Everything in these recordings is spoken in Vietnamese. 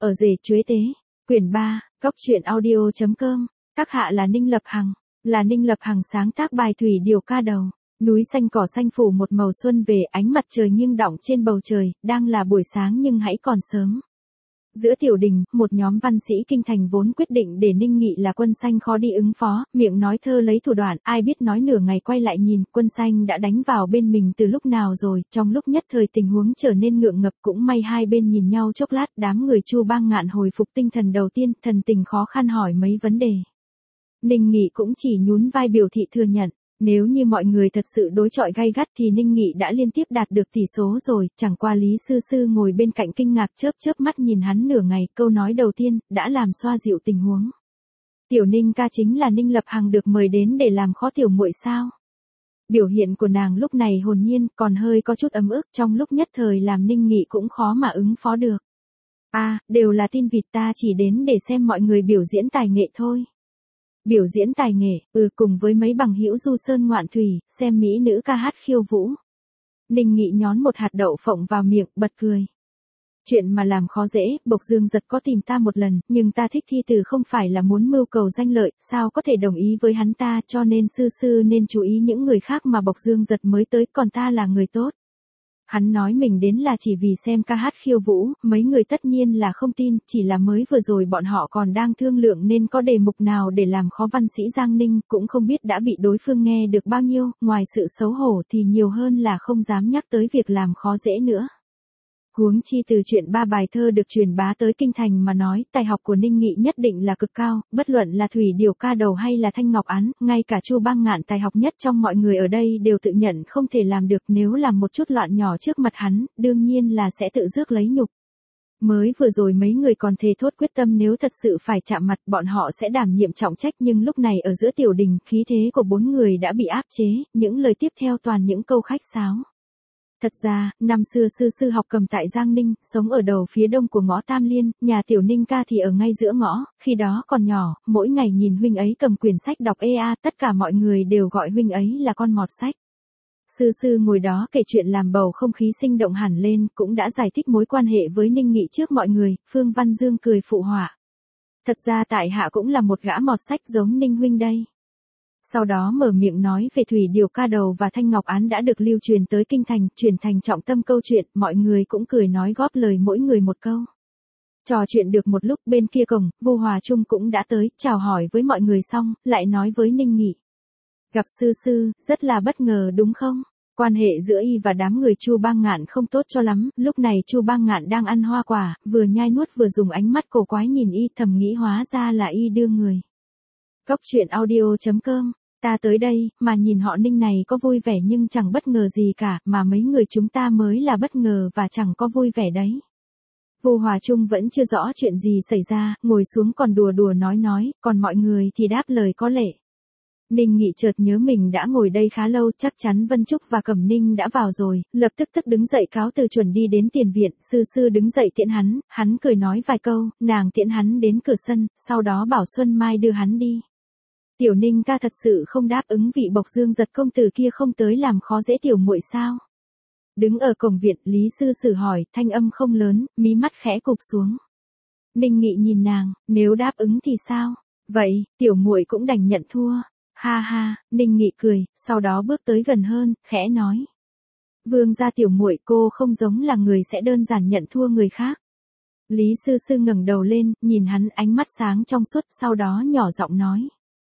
Ở rể chuế tế. Quyển 3, Cốc truyện audio.com. Các hạ là Ninh Lập Hằng. Là Ninh Lập Hằng sáng tác bài Thủy Điều ca đầu. Núi xanh cỏ xanh phủ một màu xuân về, ánh mặt trời nghiêng đọng trên bầu trời, đang là buổi sáng nhưng hãy còn sớm. Giữa tiểu đình, một nhóm văn sĩ kinh thành vốn quyết định để Ninh Nghị là Quân Xanh khó đi ứng phó, miệng nói thơ lấy thủ đoạn, ai biết nói nửa ngày quay lại nhìn, Quân Xanh đã đánh vào bên mình từ lúc nào rồi, trong lúc nhất thời tình huống trở nên ngượng ngập, cũng may hai bên nhìn nhau chốc lát, đám người Chu Bang Ngạn hồi phục tinh thần đầu tiên, thần tình khó khăn hỏi mấy vấn đề. Ninh Nghị cũng chỉ nhún vai biểu thị thừa nhận. Nếu như mọi người thật sự đối chọi gay gắt thì Ninh Nghị đã liên tiếp đạt được tỷ số rồi, chẳng qua Lý Sư Sư ngồi bên cạnh kinh ngạc chớp chớp mắt nhìn hắn nửa ngày, câu nói đầu tiên, đã làm xoa dịu tình huống. Tiểu Ninh ca chính là Ninh Lập Hằng được mời đến để làm khó tiểu muội sao? Biểu hiện của nàng lúc này hồn nhiên, còn hơi có chút ấm ức, trong lúc nhất thời làm Ninh Nghị cũng khó mà ứng phó được. Đều là tin vịt, ta chỉ đến để xem mọi người biểu diễn tài nghệ thôi. Biểu diễn tài nghệ, cùng với mấy bằng hữu du sơn ngoạn thủy, xem mỹ nữ ca hát khiêu vũ. Ninh Nghị nhón một hạt đậu phộng vào miệng, bật cười. Chuyện mà làm khó dễ, Bộc Dương Giật có tìm ta một lần, nhưng ta thích thi từ không phải là muốn mưu cầu danh lợi, sao có thể đồng ý với hắn ta, cho nên sư sư nên chú ý những người khác mà Bộc Dương Giật mới tới, còn ta là người tốt. Hắn nói mình đến là chỉ vì xem ca hát khiêu vũ, mấy người tất nhiên là không tin, chỉ là mới vừa rồi bọn họ còn đang thương lượng nên có đề mục nào để làm khó văn sĩ Giang Ninh, cũng không biết đã bị đối phương nghe được bao nhiêu, ngoài sự xấu hổ thì nhiều hơn là không dám nhắc tới việc làm khó dễ nữa. Huống chi từ chuyện 3 bài thơ được truyền bá tới kinh thành mà nói, tài học của Ninh Nghị nhất định là cực cao, bất luận là Thủy Điều ca đầu hay là Thanh Ngọc Án, ngay cả Chu Bang Ngạn tài học nhất trong mọi người ở đây đều tự nhận không thể làm được, nếu làm một chút loạn nhỏ trước mặt hắn, đương nhiên là sẽ tự rước lấy nhục. Mới vừa rồi mấy người còn thề thốt quyết tâm nếu thật sự phải chạm mặt bọn họ sẽ đảm nhiệm trọng trách, nhưng lúc này ở giữa tiểu đình, khí thế của 4 người đã bị áp chế, những lời tiếp theo toàn những câu khách sáo. Thật ra, năm xưa sư sư học cầm tại Giang Ninh, sống ở đầu phía đông của ngõ Tam Liên, nhà tiểu Ninh ca thì ở ngay giữa ngõ, khi đó còn nhỏ, mỗi ngày nhìn huynh ấy cầm quyển sách đọc tất cả mọi người đều gọi huynh ấy là con mọt sách. Sư sư ngồi đó kể chuyện làm bầu không khí sinh động hẳn lên, cũng đã giải thích mối quan hệ với Ninh Nghị trước mọi người, Phương Văn Dương cười phụ họa. Thật ra tại hạ cũng là một gã mọt sách giống Ninh huynh đây. Sau đó mở miệng nói về Thủy Điều ca đầu và Thanh Ngọc Án đã được lưu truyền tới kinh thành, chuyển thành trọng tâm câu chuyện, mọi người cũng cười nói góp lời mỗi người một câu. Trò chuyện được một lúc bên kia cổng, Vu Hòa Trung cũng đã tới, chào hỏi với mọi người xong, lại nói với Ninh Nghị. Gặp sư sư, rất là bất ngờ đúng không? Quan hệ giữa y và đám người Chu Bang Ngạn không tốt cho lắm, lúc này Chu Bang Ngạn đang ăn hoa quả, vừa nhai nuốt vừa dùng ánh mắt cổ quái nhìn y, thầm nghĩ hóa ra là y đưa người. Cốc truyện audio.com. Ta tới đây, mà nhìn họ Ninh này có vui vẻ nhưng chẳng bất ngờ gì cả, mà mấy người chúng ta mới là bất ngờ và chẳng có vui vẻ đấy. Vu Hòa Trung vẫn chưa rõ chuyện gì xảy ra, ngồi xuống còn đùa đùa nói, còn mọi người thì đáp lời có lệ. Ninh Nghị chợt nhớ mình đã ngồi đây khá lâu, chắc chắn Vân Trúc và Cẩm Ninh đã vào rồi, lập tức đứng dậy cáo từ chuẩn đi đến tiền viện, sư sư đứng dậy tiễn hắn cười nói vài câu, nàng tiễn hắn đến cửa sân, sau đó bảo Xuân Mai đưa hắn đi. Tiểu Ninh ca thật sự không đáp ứng vị Bộc Dương Giật công tử kia không tới làm khó dễ tiểu muội sao? Đứng ở cổng viện, Lý Sư Sử hỏi, thanh âm không lớn, mí mắt khẽ cụp xuống. Ninh Nghị nhìn nàng, nếu đáp ứng thì sao? Vậy, tiểu muội cũng đành nhận thua. Ha ha, Ninh Nghị cười, sau đó bước tới gần hơn, khẽ nói. Vương gia tiểu muội, cô không giống là người sẽ đơn giản nhận thua người khác. Lý Sư Sư ngẩng đầu lên, nhìn hắn ánh mắt sáng trong suốt, sau đó nhỏ giọng nói.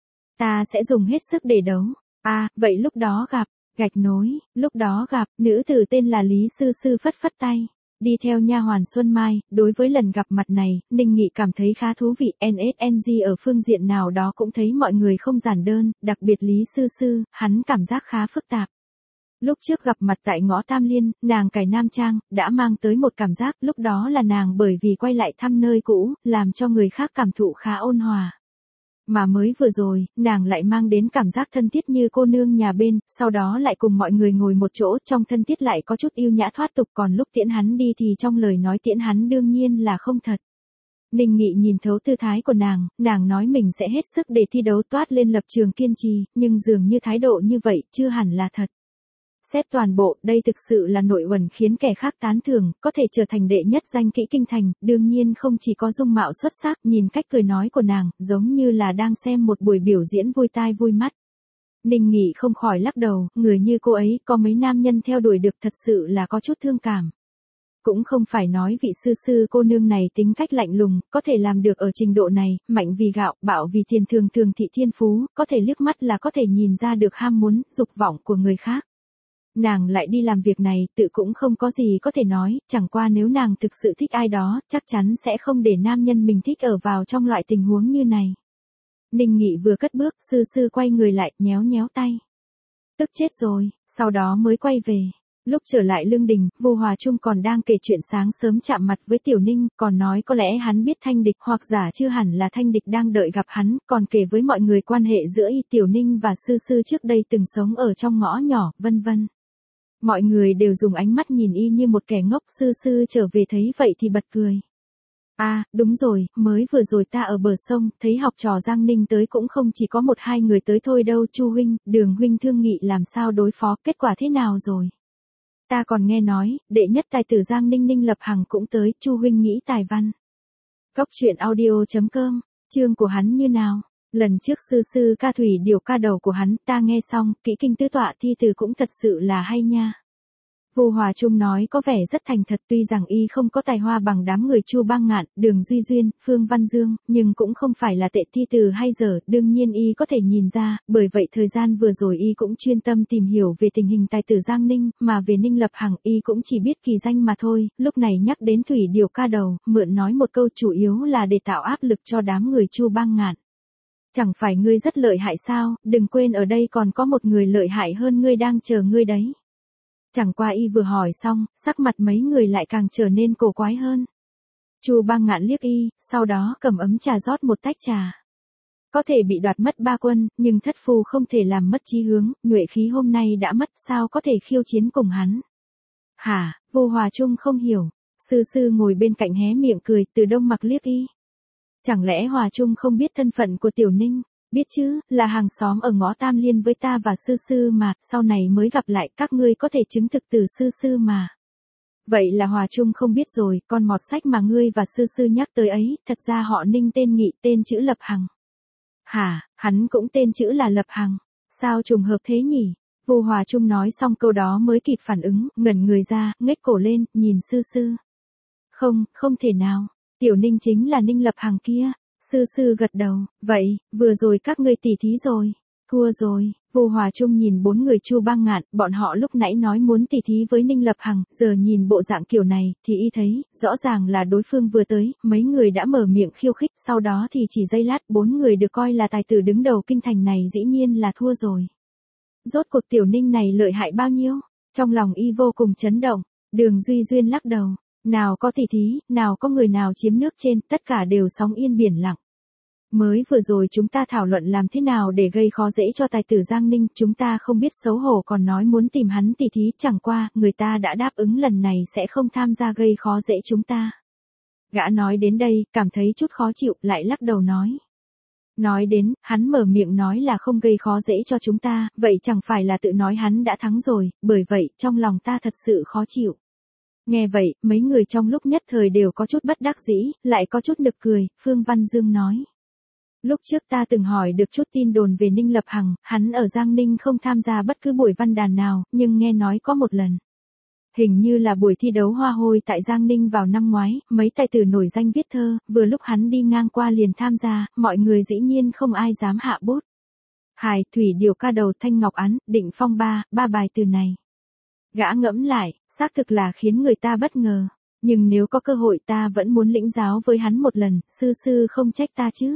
Ta sẽ dùng hết sức để đấu. Vậy lúc đó gặp, gạch nối, lúc đó gặp, nữ tử tên là Lý Sư Sư phất phất tay. Đi theo nha hoàn Xuân Mai, đối với lần gặp mặt này, Ninh Nghị cảm thấy khá thú vị, NSNG ở phương diện nào đó cũng thấy mọi người không giản đơn, đặc biệt Lý Sư Sư, hắn cảm giác khá phức tạp. Lúc trước gặp mặt tại ngõ Tam Liên, nàng cải nam trang, đã mang tới một cảm giác, lúc đó là nàng bởi vì quay lại thăm nơi cũ, làm cho người khác cảm thụ khá ôn hòa. Mà mới vừa rồi, nàng lại mang đến cảm giác thân thiết như cô nương nhà bên, sau đó lại cùng mọi người ngồi một chỗ, trong thân thiết lại có chút yêu nhã thoát tục, còn lúc tiễn hắn đi thì trong lời nói tiễn hắn đương nhiên là không thật. Ninh Nghị nhìn thấu tư thái của nàng nói mình sẽ hết sức để thi đấu, toát lên lập trường kiên trì, nhưng dường như thái độ như vậy chưa hẳn là thật. Xét toàn bộ, đây thực sự là nội uẩn khiến kẻ khác tán thưởng, có thể trở thành đệ nhất danh kỹ kinh thành, đương nhiên không chỉ có dung mạo xuất sắc, nhìn cách cười nói của nàng, giống như là đang xem một buổi biểu diễn vui tai vui mắt. Ninh Nghị không khỏi lắc đầu, người như cô ấy, có mấy nam nhân theo đuổi được thật sự là có chút thương cảm. Cũng không phải nói vị sư cô nương này tính cách lạnh lùng, có thể làm được ở trình độ này, mạnh vì gạo, bạo vì tiền thường thị thiên phú, có thể liếc mắt là có thể nhìn ra được ham muốn, dục vọng của người khác. Nàng lại đi làm việc này, tự cũng không có gì có thể nói, chẳng qua nếu nàng thực sự thích ai đó, chắc chắn sẽ không để nam nhân mình thích ở vào trong loại tình huống như này. Ninh Nghị vừa cất bước, sư quay người lại, nhéo nhéo tay. Tức chết rồi, sau đó mới quay về. Lúc trở lại lương đình, Vu Hòa Trung còn đang kể chuyện sáng sớm chạm mặt với Tiểu Ninh, còn nói có lẽ hắn biết Thanh Địch, hoặc giả chưa hẳn là Thanh Địch đang đợi gặp hắn, còn kể với mọi người quan hệ giữa Tiểu Ninh và sư trước đây từng sống ở trong ngõ nhỏ, vân vân. Mọi người đều dùng ánh mắt nhìn y như một kẻ ngốc, sư trở về thấy vậy thì bật cười. À, đúng rồi, mới vừa rồi ta ở bờ sông, thấy học trò Giang Ninh tới cũng không chỉ có 1-2 người tới thôi đâu, Chu huynh, Đường huynh thương nghị làm sao đối phó, kết quả thế nào rồi? Ta còn nghe nói, đệ nhất tài tử Giang Ninh Ninh Lập Hằng cũng tới, Chu huynh nghĩ tài văn. Cóc truyện audio.com, chương của hắn như nào? Lần trước sư ca thủy điều ca đầu của hắn, ta nghe xong, kỹ kinh tứ tọa thi từ cũng thật sự là hay nha. Vu Hòa Trung nói có vẻ rất thành thật, tuy rằng y không có tài hoa bằng đám người Chu Bang Ngạn, Đường Duy Duyên, Phương Văn Dương, nhưng cũng không phải là tệ thi từ hay dở, đương nhiên y có thể nhìn ra, bởi vậy thời gian vừa rồi y cũng chuyên tâm tìm hiểu về tình hình tài tử Giang Ninh, mà về Ninh Lập Hằng y cũng chỉ biết kỳ danh mà thôi, lúc này nhắc đến thủy điều ca đầu, mượn nói một câu chủ yếu là để tạo áp lực cho đám người Chu Bang Ngạn. Chẳng phải ngươi rất lợi hại sao, đừng quên ở đây còn có một người lợi hại hơn ngươi đang chờ ngươi đấy. Chẳng qua y vừa hỏi xong, sắc mặt mấy người lại càng trở nên cổ quái hơn. Chu Bang Ngạn liếc y, sau đó cầm ấm trà rót một tách trà. Có thể bị đoạt mất 3 quân, nhưng thất phu không thể làm mất chí hướng, nhuệ khí hôm nay đã mất, sao có thể khiêu chiến cùng hắn. Hả, Vu Hòa Trung không hiểu, sư ngồi bên cạnh hé miệng cười, Từ Đông Mặc liếc y. Chẳng lẽ Hòa Trung không biết thân phận của Tiểu Ninh? Biết chứ, là hàng xóm ở ngõ Tam Liên với ta và sư mà, sau này mới gặp lại, các ngươi có thể chứng thực từ sư mà. Vậy là Hòa Trung không biết rồi, con mọt sách mà ngươi và sư nhắc tới ấy, thật ra họ Ninh tên Nghị, tên chữ Lập Hằng. Hả, hắn cũng tên chữ là Lập Hằng, sao trùng hợp thế nhỉ? Vu Hòa Trung nói xong câu đó mới kịp phản ứng, ngẩn người ra, ngếch cổ lên, nhìn sư. Không thể nào, Tiểu Ninh chính là Ninh Lập Hằng kia. Sư gật đầu, vậy, vừa rồi các ngươi tỉ thí rồi. Thua rồi, Vu Hòa Trung nhìn 4 người Chu Bang Ngạn, bọn họ lúc nãy nói muốn tỉ thí với Ninh Lập Hằng, giờ nhìn bộ dạng kiểu này, thì y thấy, rõ ràng là đối phương vừa tới, mấy người đã mở miệng khiêu khích, sau đó thì chỉ giây lát 4 người được coi là tài tử đứng đầu kinh thành này dĩ nhiên là thua rồi. Rốt cuộc Tiểu Ninh này lợi hại bao nhiêu? Trong lòng y vô cùng chấn động, Đường Duy Duyên lắc đầu. Nào có tỉ thí, nào có người nào chiếm nước trên, tất cả đều sóng yên biển lặng. Mới vừa rồi chúng ta thảo luận làm thế nào để gây khó dễ cho tài tử Giang Ninh, chúng ta không biết xấu hổ còn nói muốn tìm hắn tỉ thí, chẳng qua, người ta đã đáp ứng lần này sẽ không tham gia gây khó dễ chúng ta. Gã nói đến đây, cảm thấy chút khó chịu, lại lắc đầu nói. Nói đến, hắn mở miệng nói là không gây khó dễ cho chúng ta, vậy chẳng phải là tự nói hắn đã thắng rồi, bởi vậy, trong lòng ta thật sự khó chịu. Nghe vậy, mấy người trong lúc nhất thời đều có chút bất đắc dĩ, lại có chút nực cười, Phương Văn Dương nói. Lúc trước ta từng hỏi được chút tin đồn về Ninh Lập Hằng, hắn ở Giang Ninh không tham gia bất cứ buổi văn đàn nào, nhưng nghe nói có một lần. Hình như là buổi thi đấu hoa hôi tại Giang Ninh vào năm ngoái, mấy tài tử nổi danh viết thơ, vừa lúc hắn đi ngang qua liền tham gia, mọi người dĩ nhiên không ai dám hạ bút. Hài, thủy điều ca đầu Thanh Ngọc Án, Định Phong ba bài từ này. Gã ngẫm lại, xác thực là khiến người ta bất ngờ. Nhưng nếu có cơ hội ta vẫn muốn lĩnh giáo với hắn một lần, sư không trách ta chứ.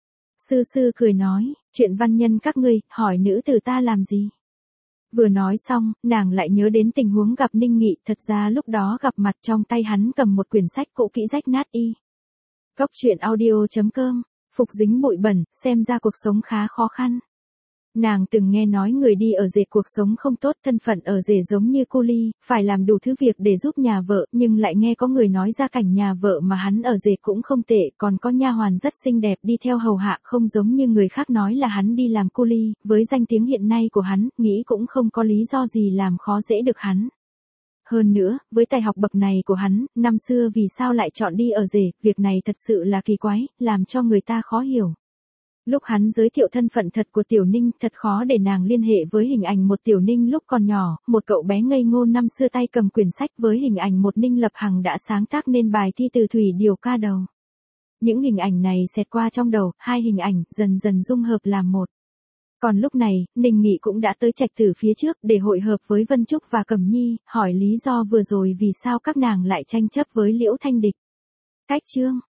Sư cười nói, chuyện văn nhân các ngươi, hỏi nữ tử ta làm gì. Vừa nói xong, nàng lại nhớ đến tình huống gặp Ninh Nghị, thật ra lúc đó gặp mặt trong tay hắn cầm một quyển sách cũ kỹ rách nát y. Cóc truyện audio.com, phục dính bụi bẩn, xem ra cuộc sống khá khó khăn. Nàng từng nghe nói người đi ở rể cuộc sống không tốt, thân phận ở rể giống như cu ly, phải làm đủ thứ việc để giúp nhà vợ, nhưng lại nghe có người nói ra cảnh nhà vợ mà hắn ở rể cũng không tệ, còn có nha hoàn rất xinh đẹp đi theo hầu hạ, không giống như người khác nói là hắn đi làm cu ly, với danh tiếng hiện nay của hắn, nghĩ cũng không có lý do gì làm khó dễ được hắn. Hơn nữa, với tài học bậc này của hắn, năm xưa vì sao lại chọn đi ở rể, việc này thật sự là kỳ quái, làm cho người ta khó hiểu. Lúc hắn giới thiệu thân phận thật của Tiểu Ninh, thật khó để nàng liên hệ với hình ảnh một Tiểu Ninh lúc còn nhỏ, một cậu bé ngây ngô năm xưa tay cầm quyển sách với hình ảnh một Ninh Lập Hằng đã sáng tác nên bài thi từ thủy điều ca đầu. Những hình ảnh này xẹt qua trong đầu, hai hình ảnh dần dần dung hợp làm một. Còn lúc này, Ninh Nghị cũng đã tới Trạch Tử phía trước để hội hợp với Vân Trúc và Cẩm Nhi, hỏi lý do vừa rồi vì sao các nàng lại tranh chấp với Liễu Thanh Địch. Cách chương